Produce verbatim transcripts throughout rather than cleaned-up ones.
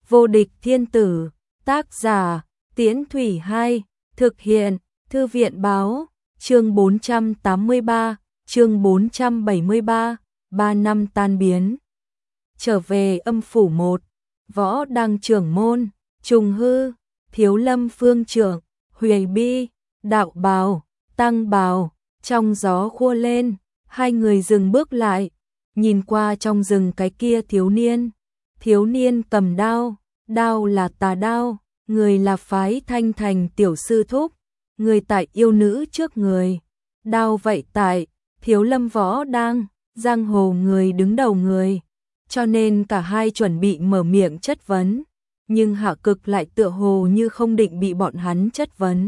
Vô địch thiên tử, tác giả, Tiễn Thủy hai, thực hiện, Thư viện báo, chương bốn trăm tám mươi ba, chương bốn trăm bảy mươi ba, ba năm tan biến. Trở về âm phủ một, Võ Đăng trưởng môn, Trùng Hư, Thiếu Lâm phương trưởng, Huyền Bi, Đạo Bào, Tăng Bào, trong gió khua lên, hai người dừng bước lại, nhìn qua trong rừng cái kia thiếu niên. Thiếu niên cầm đao, đao là tà đao, người là phái Thanh Thành tiểu sư thúc, người tại yêu nữ trước người. Đao vậy tại, Thiếu Lâm Võ Đăng, giang hồ người đứng đầu người. Cho nên cả hai chuẩn bị mở miệng chất vấn, nhưng Hạ Cực lại tựa hồ như không định bị bọn hắn chất vấn.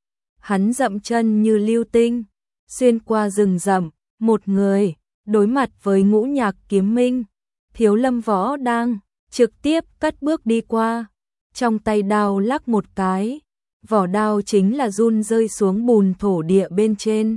Hắn dậm chân như lưu tinh, xuyên qua rừng rậm, một người, đối mặt với Ngũ Nhạc Kiếm Minh. Thiếu Lâm Võ Đăng trực tiếp cất bước đi qua, trong tay đao lắc một cái, vỏ đao chính là run rơi xuống bùn thổ địa bên trên.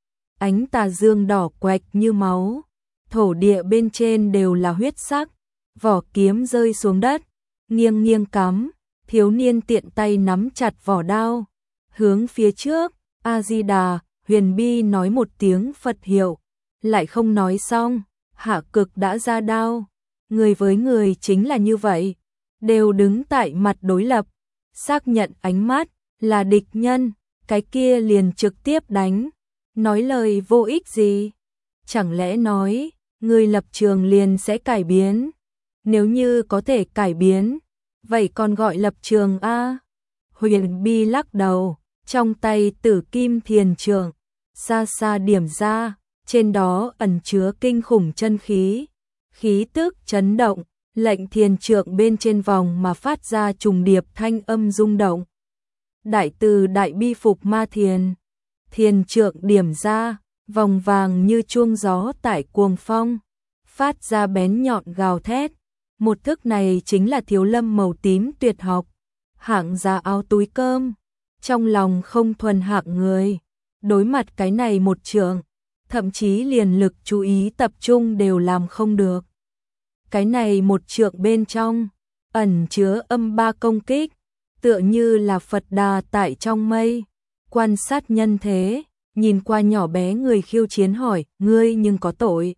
Ánh tà dương đỏ quạch như máu, thổ địa bên trên đều là huyết sắc, vỏ kiếm rơi xuống đất, nghiêng nghiêng cắm, thiếu niên tiện tay nắm chặt vỏ đao, hướng phía trước. A Di Đà. Huyền Bi nói một tiếng Phật hiệu, lại không nói xong, Hạ Cực đã ra đao. Người với người chính là như vậy, đều đứng tại mặt đối lập, xác nhận ánh mắt là địch nhân, cái kia liền trực tiếp đánh. Nói lời vô ích gì? Chẳng lẽ nói, người lập trường liền sẽ cải biến? Nếu như có thể cải biến, vậy còn gọi lập trường a? Huyền Bi lắc đầu, trong tay Tử Kim Thiền Trượng xa xa điểm ra, trên đó ẩn chứa kinh khủng chân khí, khí tức chấn động, lệnh thiền trượng bên trên vòng mà phát ra trùng điệp thanh âm rung động. Đại từ đại bi phục ma thiền, thiền trượng điểm ra, vòng vàng như chuông gió tại cuồng phong, phát ra bén nhọn gào thét. Một thức này chính là Thiếu Lâm màu tím tuyệt học, hạng giá áo túi cơm, trong lòng không thuần hạng người, đối mặt cái này một trượng, thậm chí liền lực chú ý tập trung đều làm không được. Cái này một trượng bên trong, ẩn chứa âm ba công kích, tựa như là Phật Đà tại trong mây, quan sát nhân thế, nhìn qua nhỏ bé người khiêu chiến hỏi, ngươi nhưng có tội.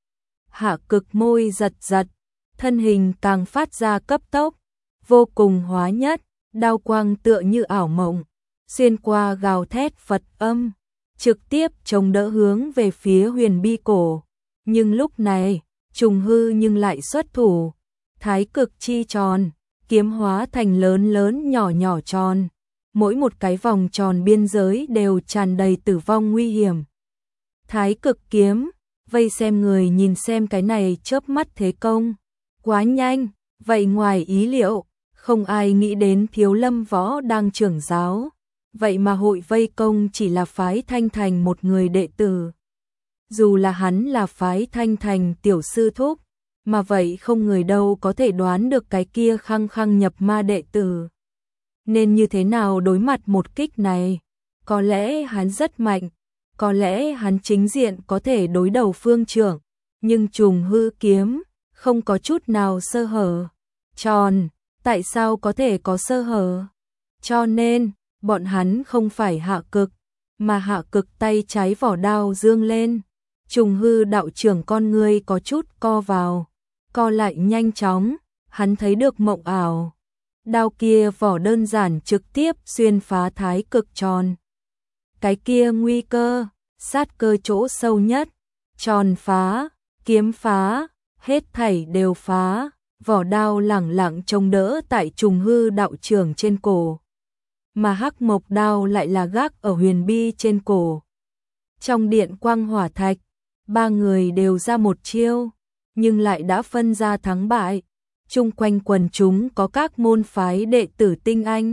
Hạ Cực môi giật giật, thân hình càng phát ra cấp tốc, vô cùng hóa nhất, đao quang tựa như ảo mộng, xuyên qua gào thét Phật âm, trực tiếp chống đỡ hướng về phía Huyền Bi cổ. Nhưng lúc này, Trùng Hư nhưng lại xuất thủ, thái cực chi tròn, kiếm hóa thành lớn lớn nhỏ nhỏ tròn, mỗi một cái vòng tròn biên giới đều tràn đầy tử vong nguy hiểm. Thái cực kiếm, vây xem người nhìn xem cái này chớp mắt thế công, quá nhanh, vậy ngoài ý liệu, không ai nghĩ đến Thiếu Lâm Võ Đăng trưởng giáo, vậy mà hội vây công chỉ là phái Thanh Thành một người đệ tử. Dù là hắn là phái Thanh Thành tiểu sư thúc, mà vậy không người đâu có thể đoán được cái kia khăng khăng nhập ma đệ tử. Nên như thế nào đối mặt một kích này? Có lẽ hắn rất mạnh, có lẽ hắn chính diện có thể đối đầu phương trưởng, nhưng Trùng Hư kiếm không có chút nào sơ hở. Tròn, tại sao có thể có sơ hở? Cho nên, bọn hắn không phải Hạ Cực, mà Hạ Cực tay trái vỏ đao dương lên. Trùng Hư đạo trưởng con ngươi có chút co vào, co lại nhanh chóng, hắn thấy được mộng ảo. Đao kia vỏ đơn giản trực tiếp xuyên phá thái cực tròn. Cái kia nguy cơ, sát cơ chỗ sâu nhất, tròn phá, kiếm phá, hết thảy đều phá, vỏ đao lẳng lặng chống đỡ tại Trùng Hư đạo trưởng trên cổ. Mà hắc mộc đao lại là gác ở Huyền Bi trên cổ. Trong điện quang hỏa thạch, ba người đều ra một chiêu, nhưng lại đã phân ra thắng bại. Chung quanh quần chúng có các môn phái đệ tử tinh anh,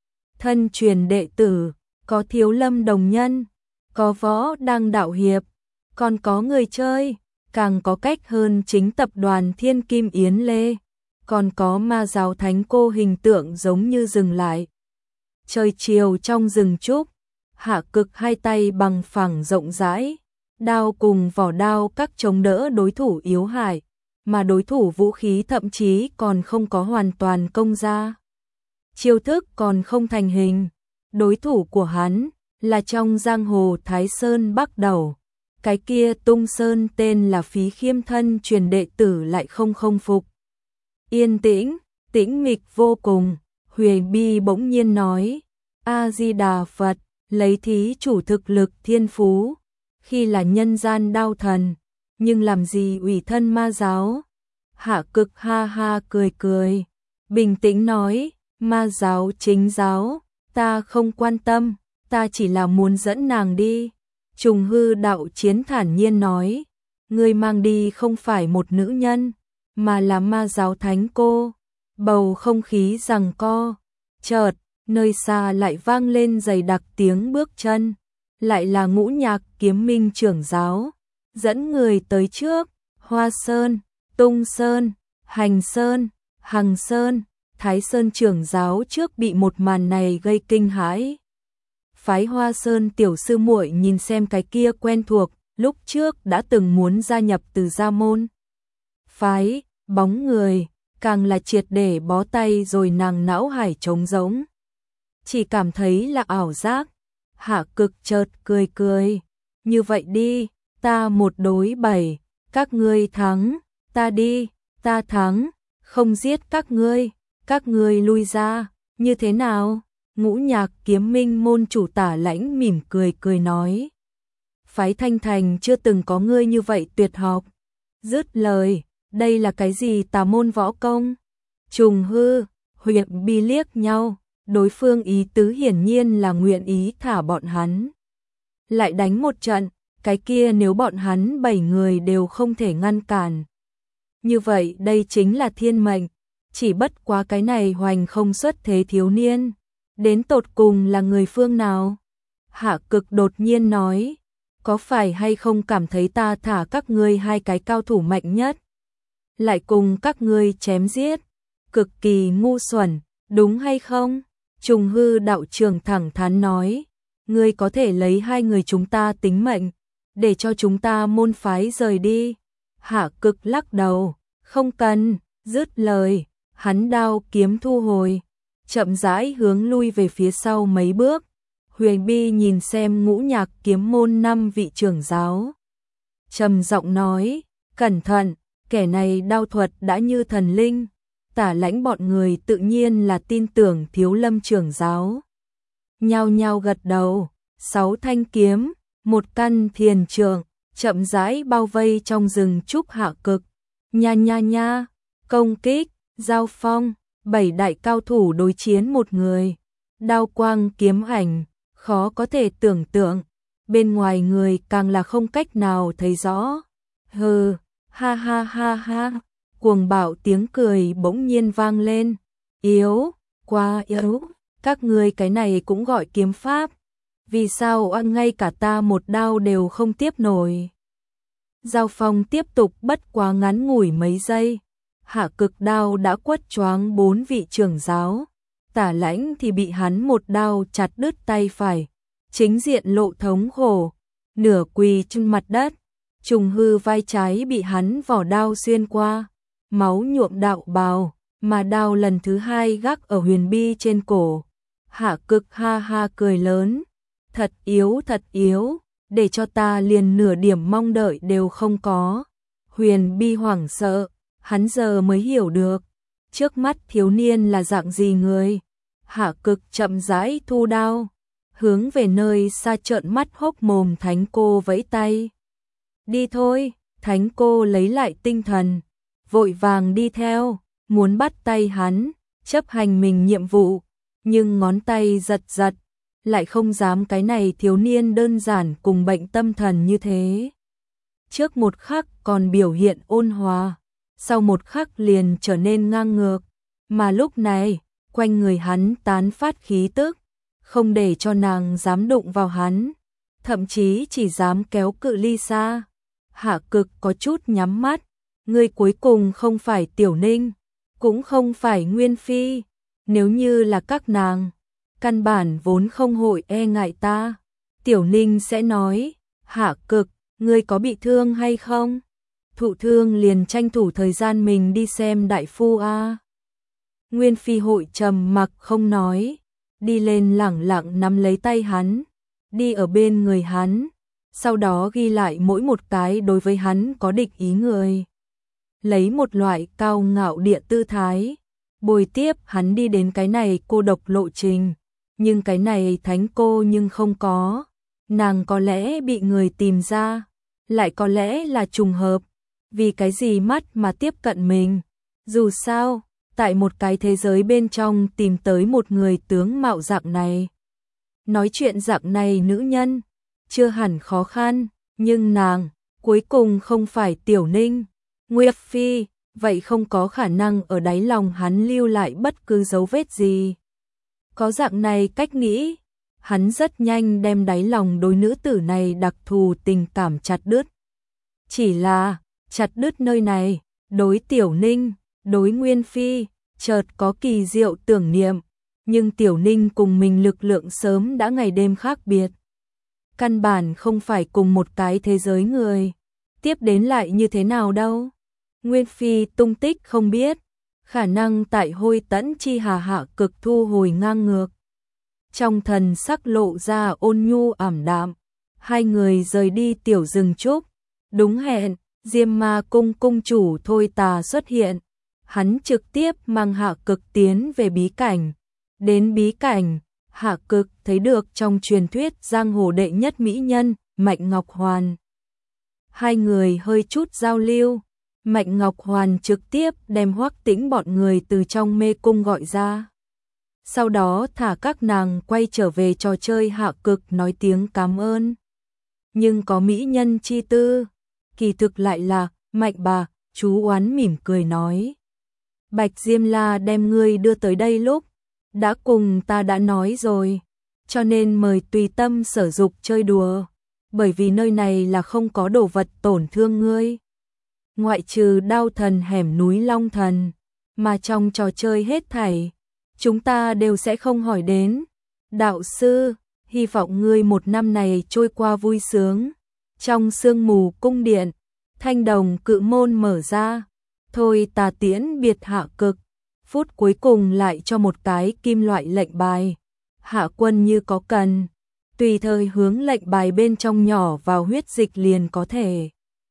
thân truyền đệ tử, có Thiếu Lâm đồng nhân, có Võ Đăng đạo hiệp, còn có người chơi, càng có cách hơn chính tập đoàn Thiên Kim Yến Lê, còn có ma giáo thánh cô hình tượng giống như dừng lại. Trời chiều trong rừng trúc, Hạ Cực hai tay bằng phẳng rộng rãi, đao cùng vỏ đao các chống đỡ đối thủ yếu hại, mà đối thủ vũ khí thậm chí còn không có hoàn toàn công ra. Chiêu thức còn không thành hình. Đối thủ của hắn là trong giang hồ Thái Sơn Bắc Đầu. Cái kia Tung Sơn tên là Phí Khiêm thân truyền đệ tử lại không không phục. Yên tĩnh, tĩnh mịch vô cùng, Huyền Bi bỗng nhiên nói, A-di-đà Phật, lấy thí chủ thực lực thiên phú, khi là nhân gian đao thần, nhưng làm gì ủy thân ma giáo. Hạ Cực ha ha cười cười, bình tĩnh nói, ma giáo chính giáo, ta không quan tâm, ta chỉ là muốn dẫn nàng đi. Trùng Hư đạo chiến thản nhiên nói, ngươi mang đi không phải một nữ nhân, mà là ma giáo thánh cô. Bầu không khí giằng co, chợt, nơi xa lại vang lên dày đặc tiếng bước chân, lại là Ngũ Nhạc Kiếm Minh trưởng giáo, dẫn người tới trước, Hoa Sơn, Tung Sơn, Hành Sơn, Hằng Sơn, Thái Sơn trưởng giáo trước bị một màn này gây kinh hãi. Phái Hoa Sơn tiểu sư muội nhìn xem cái kia quen thuộc, lúc trước đã từng muốn gia nhập Từ Gia môn. Phái, bóng người, càng là triệt để bó tay rồi nàng não hải trống rỗng. Chỉ cảm thấy là ảo giác. Hạ Cực chợt cười cười, như vậy đi, ta một đối bảy, các ngươi thắng, ta đi, ta thắng, không giết các ngươi, các ngươi lui ra, như thế nào? Ngũ Nhạc Kiếm Minh môn chủ Tả Lãnh mỉm cười cười nói, phái Thanh Thành chưa từng có ngươi như vậy tuyệt học. Dứt lời, đây là cái gì tà môn võ công? Trùng Hư, Huyền Bi liếc nhau, đối phương ý tứ hiển nhiên là nguyện ý thả bọn hắn lại đánh một trận, cái kia nếu bọn hắn bảy người đều không thể ngăn cản. Như vậy đây chính là thiên mệnh, chỉ bất quá cái này hoành không xuất thế thiếu niên, đến tột cùng là người phương nào? Hạ Cực đột nhiên nói, có phải hay không cảm thấy ta thả các ngươi hai cái cao thủ mạnh nhất, lại cùng các ngươi chém giết, cực kỳ ngu xuẩn, đúng hay không? Trùng Hư đạo trưởng thẳng thắn nói, ngươi có thể lấy hai người chúng ta tính mệnh, để cho chúng ta môn phái rời đi. Hạ Cực lắc đầu, không cần. Dứt lời, hắn đao kiếm thu hồi, chậm rãi hướng lui về phía sau mấy bước. Huyền Bi nhìn xem Ngũ Nhạc Kiếm môn năm vị trưởng giáo, trầm giọng nói, cẩn thận, kẻ này đao thuật đã như thần linh. Tả Lãnh bọn người tự nhiên là tin tưởng Thiếu Lâm trưởng giáo, nhao nhao gật đầu. Sáu thanh kiếm, một căn thiền trượng, chậm rãi bao vây trong rừng trúc Hạ Cực. Nha nha nha, công kích, giao phong, bảy đại cao thủ đối chiến một người, đao quang kiếm ảnh, khó có thể tưởng tượng, bên ngoài người càng là không cách nào thấy rõ. Hừ, ha ha ha ha. Cuồng bạo tiếng cười bỗng nhiên vang lên, yếu, quá yếu, các ngươi cái này cũng gọi kiếm pháp, vì sao ăn ngay cả ta một đao đều không tiếp nổi. Giao phong tiếp tục bất quá ngắn ngủi mấy giây, Hạ Cực đao đã quất choáng bốn vị trưởng giáo, Tả Lãnh thì bị hắn một đao chặt đứt tay phải, chính diện lộ thống khổ, nửa quỳ trên mặt đất. Trùng Hư vai trái bị hắn vỏ đao xuyên qua, máu nhuộm đạo bào, mà đao lần thứ hai gác ở Huyền Bi trên cổ. Hạ Cực ha ha cười lớn, thật yếu thật yếu, để cho ta liền nửa điểm mong đợi đều không có. Huyền Bi hoảng sợ, hắn giờ mới hiểu được, trước mắt thiếu niên là dạng gì người. Hạ Cực chậm rãi thu đao, hướng về nơi xa trợn mắt hốc mồm thánh cô vẫy tay. Đi thôi. Thánh cô lấy lại tinh thần, vội vàng đi theo, muốn bắt tay hắn, chấp hành mình nhiệm vụ, nhưng ngón tay giật giật, lại không dám, cái này thiếu niên đơn giản cùng bệnh tâm thần như thế. Trước một khắc còn biểu hiện ôn hòa, sau một khắc liền trở nên ngang ngược, mà lúc này, quanh người hắn tán phát khí tức, không để cho nàng dám đụng vào hắn, thậm chí chỉ dám kéo cự ly xa. Hạ Cực có chút nhắm mắt, ngươi cuối cùng không phải Tiểu Ninh, cũng không phải Nguyên Phi, nếu như là các nàng, căn bản vốn không hội e ngại ta. Tiểu Ninh sẽ nói, Hạ Cực, ngươi có bị thương hay không? thụ thương liền tranh thủ thời gian mình đi xem đại phu a. Nguyên Phi Hội trầm mặc không nói, đi lên lẳng lặng nắm lấy tay hắn, đi ở bên người hắn, sau đó ghi lại mỗi một cái đối với hắn có địch ý người. Lấy một loại cao ngạo địa tư thái, bồi tiếp hắn đi đến cái này cô độc lộ trình, nhưng cái này thánh cô nhưng không có, nàng có lẽ bị người tìm ra, lại có lẽ là trùng hợp, vì cái gì mắt mà tiếp cận mình, dù sao, tại một cái thế giới bên trong tìm tới một người tướng mạo dạng này. Nói chuyện dạng này nữ nhân, chưa hẳn khó khăn, nhưng nàng, cuối cùng không phải Tiểu Ninh, Nguyệt Phi, vậy không có khả năng ở đáy lòng hắn lưu lại bất cứ dấu vết gì. Có dạng này cách nghĩ, hắn rất nhanh đem đáy lòng đối nữ tử này đặc thù tình cảm chặt đứt. Chỉ là, chặt đứt nơi này, đối Tiểu Ninh, đối Nguyên Phi, chợt có kỳ diệu tưởng niệm, nhưng Tiểu Ninh cùng mình lực lượng sớm đã ngày đêm khác biệt. Căn bản không phải cùng một cái thế giới người, tiếp đến lại như thế nào đâu. Nguyên Phi tung tích không biết, khả năng tại Hôi Tẫn Chi Hà hạ cực thu hồi ngang ngược. Trong thần sắc lộ ra ôn nhu ảm đạm, hai người rời đi tiểu rừng trúc, đúng hẹn, Diêm Ma cung cung chủ Thôi Tà xuất hiện, hắn trực tiếp mang hạ cực tiến về bí cảnh. Đến bí cảnh, hạ cực thấy được trong truyền thuyết giang hồ đệ nhất mỹ nhân, Mạnh Ngọc Hoàn. Hai người hơi chút giao lưu, Mạnh Ngọc Hoàn trực tiếp đem Hoắc Tĩnh bọn người từ trong mê cung gọi ra. Sau đó thả các nàng quay trở về trò chơi hạ cực nói tiếng cảm ơn. Nhưng có mỹ nhân chi tư, kỳ thực lại là, Mạnh bà, chú Oán mỉm cười nói. Bạch Diêm La đem ngươi đưa tới đây lúc, đã cùng ta đã nói rồi, cho nên mời tùy tâm sở dục chơi đùa, bởi vì nơi này là không có đồ vật tổn thương ngươi. Ngoại trừ đao thần hẻm núi Long Thần, mà trong trò chơi hết thảy, chúng ta đều sẽ không hỏi đến. Đạo sư, hy vọng ngươi một năm này trôi qua vui sướng. Trong sương mù cung điện, thanh đồng cự môn mở ra, Thôi Tà tiễn biệt hạ cực, phút cuối cùng lại cho một cái kim loại lệnh bài. Hạ quân như có cần, tùy thời hướng lệnh bài bên trong nhỏ vào huyết dịch liền có thể.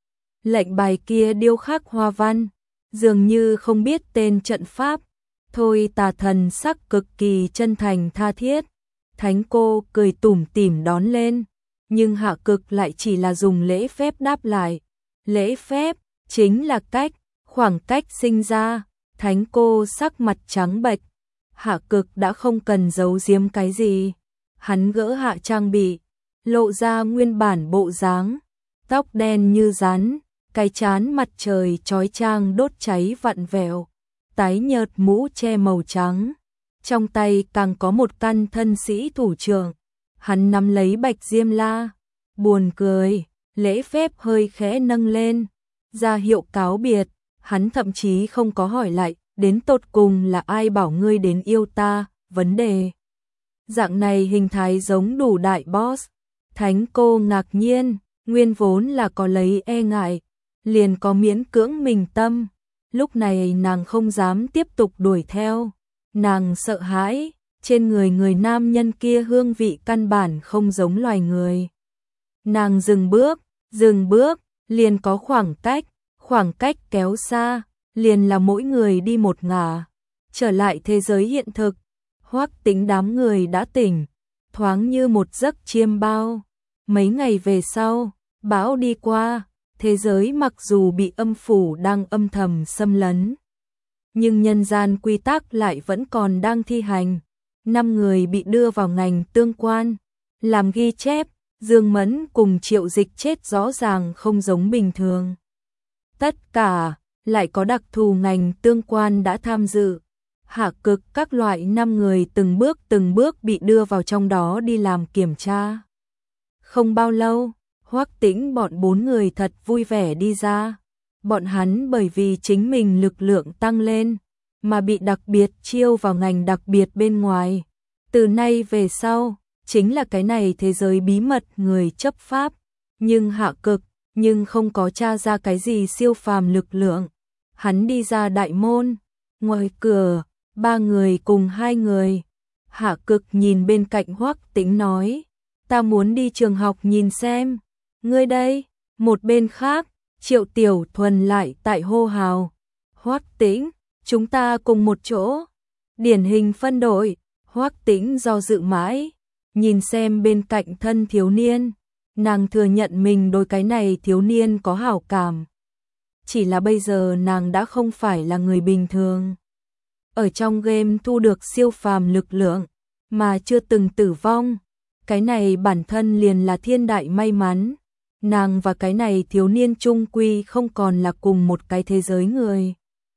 Lệnh bài kia điêu khắc hoa văn, dường như không biết tên trận pháp. Thôi Tà thần sắc cực kỳ chân thành tha thiết, thánh cô cười tủm tỉm đón lên, nhưng hạ cực lại chỉ là dùng lễ phép đáp lại. Lễ phép chính là cách, khoảng cách sinh ra. Thánh cô sắc mặt trắng bệch, hạ cực đã không cần giấu giếm cái gì. Hắn gỡ hạ trang bị, lộ ra nguyên bản bộ dáng, tóc đen như rắn, cái trán mặt trời chói chang đốt cháy vặn vẹo, tái nhợt mũ che màu trắng. Trong tay càng có một căn thân sĩ thủ trưởng, hắn nắm lấy Bạch Diêm La, buồn cười, lễ phép hơi khẽ nâng lên, ra hiệu cáo biệt. Hắn thậm chí không có hỏi lại, đến tột cùng là ai bảo ngươi đến yêu ta, vấn đề. Dạng này hình thái giống đủ đại boss. Thánh cô ngạc nhiên, nguyên vốn là có lấy e ngại, liền có miễn cưỡng mình tâm. Lúc này nàng không dám tiếp tục đuổi theo. Nàng sợ hãi, trên người người nam nhân kia hương vị căn bản không giống loài người. Nàng dừng bước, dừng bước, liền có khoảng cách. Khoảng cách kéo xa, liền là mỗi người đi một ngả. Trở lại thế giới hiện thực, Hoắc Tĩnh đám người đã tỉnh, thoáng như một giấc chiêm bao. Mấy ngày về sau, bão đi qua, thế giới mặc dù bị âm phủ đang âm thầm xâm lấn, nhưng nhân gian quy tắc lại vẫn còn đang thi hành. Năm người bị đưa vào ngành tương quan, làm ghi chép. Dương Mẫn cùng Triệu Dịch chết rõ ràng không giống bình thường. Tất cả, lại có đặc thù ngành tương quan đã tham dự. Hạ cực các loại năm người từng bước từng bước bị đưa vào trong đó đi làm kiểm tra. Không bao lâu, Hoắc Tĩnh bọn bốn người thật vui vẻ đi ra. Bọn hắn bởi vì chính mình lực lượng tăng lên, mà bị đặc biệt chiêu vào ngành đặc biệt bên ngoài. Từ nay về sau, chính là cái này thế giới bí mật người chấp pháp. Nhưng hạ cực, nhưng không có tra ra cái gì siêu phàm lực lượng. Hắn đi ra đại môn, ngoài cửa, ba người cùng hai người. Hạ Cực nhìn bên cạnh Hoắc Tĩnh nói, ta muốn đi trường học nhìn xem. Ngươi đây, một bên khác, Triệu Tiểu Thuần lại tại hô hào. Hoắc Tĩnh, chúng ta cùng một chỗ. Điển hình phân đội. Hoắc Tĩnh do dự mãi, nhìn xem bên cạnh thân thiếu niên. Nàng thừa nhận mình đối cái này thiếu niên có hảo cảm. Chỉ là bây giờ nàng đã không phải là người bình thường. Ở trong game thu được siêu phàm lực lượng, mà chưa từng tử vong. Cái này bản thân liền là thiên đại may mắn. Nàng và cái này thiếu niên chung quy không còn là cùng một cái thế giới người.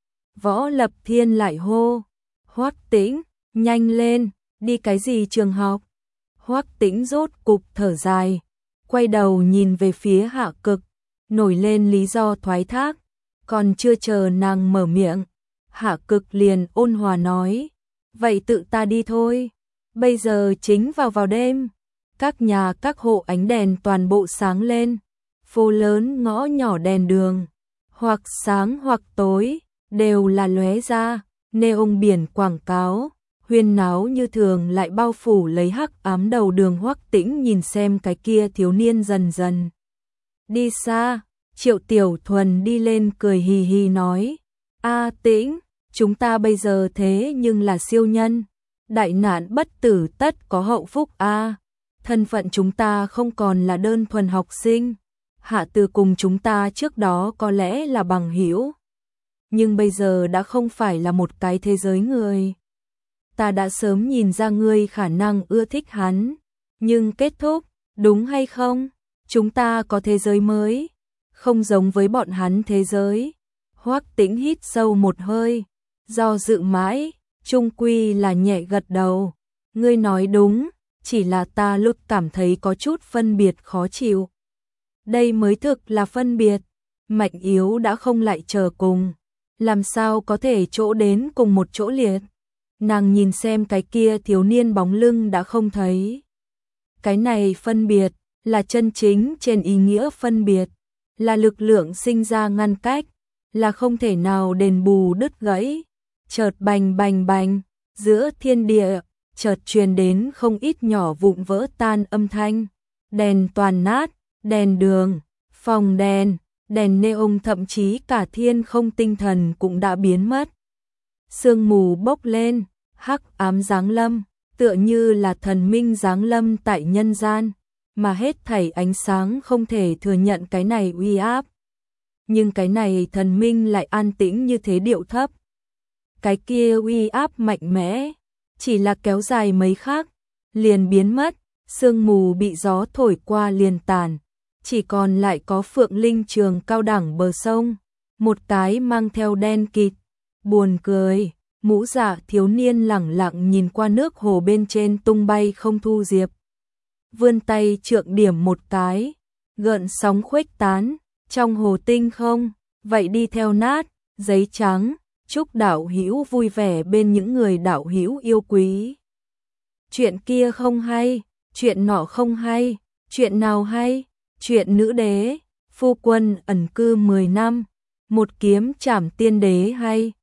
Võ Lập Thiên lại hô, Hoắc Tĩnh, nhanh lên, đi cái gì trường học? Hoắc Tĩnh rốt cục thở dài, quay đầu nhìn về phía Hạ Cực, nổi lên lý do thoái thác, còn chưa chờ nàng mở miệng, Hạ Cực liền ôn hòa nói, vậy tự ta đi thôi. Bây giờ chính vào vào đêm, các nhà các hộ ánh đèn toàn bộ sáng lên, phố lớn ngõ nhỏ đèn đường, hoặc sáng hoặc tối, đều là lóe ra, neon biển quảng cáo, huyên náo như thường lại bao phủ lấy hắc ám đầu đường. Hoắc Tĩnh nhìn xem cái kia thiếu niên dần dần đi xa, Triệu Tiểu Thuần đi lên cười hì hì nói, A Tĩnh, chúng ta bây giờ thế nhưng là siêu nhân, đại nạn bất tử tất có hậu phúc a. Thân phận chúng ta không còn là đơn thuần học sinh, Hạ Từ cùng chúng ta trước đó có lẽ là bằng hữu, nhưng bây giờ đã không phải là một cái thế giới người. Ta đã sớm nhìn ra ngươi khả năng ưa thích hắn, nhưng kết thúc, đúng hay không? Chúng ta có thế giới mới, không giống với bọn hắn thế giới. Hoắc Tĩnh hít sâu một hơi, do dự mãi, chung quy là nhẹ gật đầu. Ngươi nói đúng, chỉ là ta lúc cảm thấy có chút phân biệt khó chịu. Đây mới thực là phân biệt, mạnh yếu đã không lại chờ cùng, làm sao có thể chỗ đến cùng một chỗ liệt. Nàng nhìn xem cái kia thiếu niên bóng lưng đã không thấy. Cái này phân biệt, là chân chính trên ý nghĩa phân biệt, là lực lượng sinh ra ngăn cách, là không thể nào đền bù đứt gãy. Chợt bành bành bành, giữa thiên địa, chợt truyền đến không ít nhỏ vụn vỡ tan âm thanh. Đèn toàn nát, đèn đường, phòng đèn, đèn neon, thậm chí cả thiên không tinh thần cũng đã biến mất. Sương mù bốc lên, hắc ám giáng lâm, tựa như là thần minh giáng lâm tại nhân gian, mà hết thảy ánh sáng không thể thừa nhận cái này uy áp. Nhưng cái này thần minh lại an tĩnh như thế, điệu thấp. Cái kia uy áp mạnh mẽ, chỉ là kéo dài mấy khắc, liền biến mất, sương mù bị gió thổi qua liền tàn, chỉ còn lại có Phượng Linh Trường cao đẳng bờ sông, một cái mang theo đen kịt, buồn cười, mũ dạ thiếu niên lẳng lặng nhìn qua nước hồ bên trên tung bay không thu diệp. Vươn tay trượng điểm một cái, gợn sóng khuếch tán, trong hồ tinh không, vậy đi theo nát, giấy trắng, chúc đạo hữu vui vẻ bên những người đạo hữu yêu quý. Chuyện kia không hay, chuyện nọ không hay, chuyện nào hay, chuyện nữ đế, phu quân ẩn cư mười năm, một kiếm trảm tiên đế hay.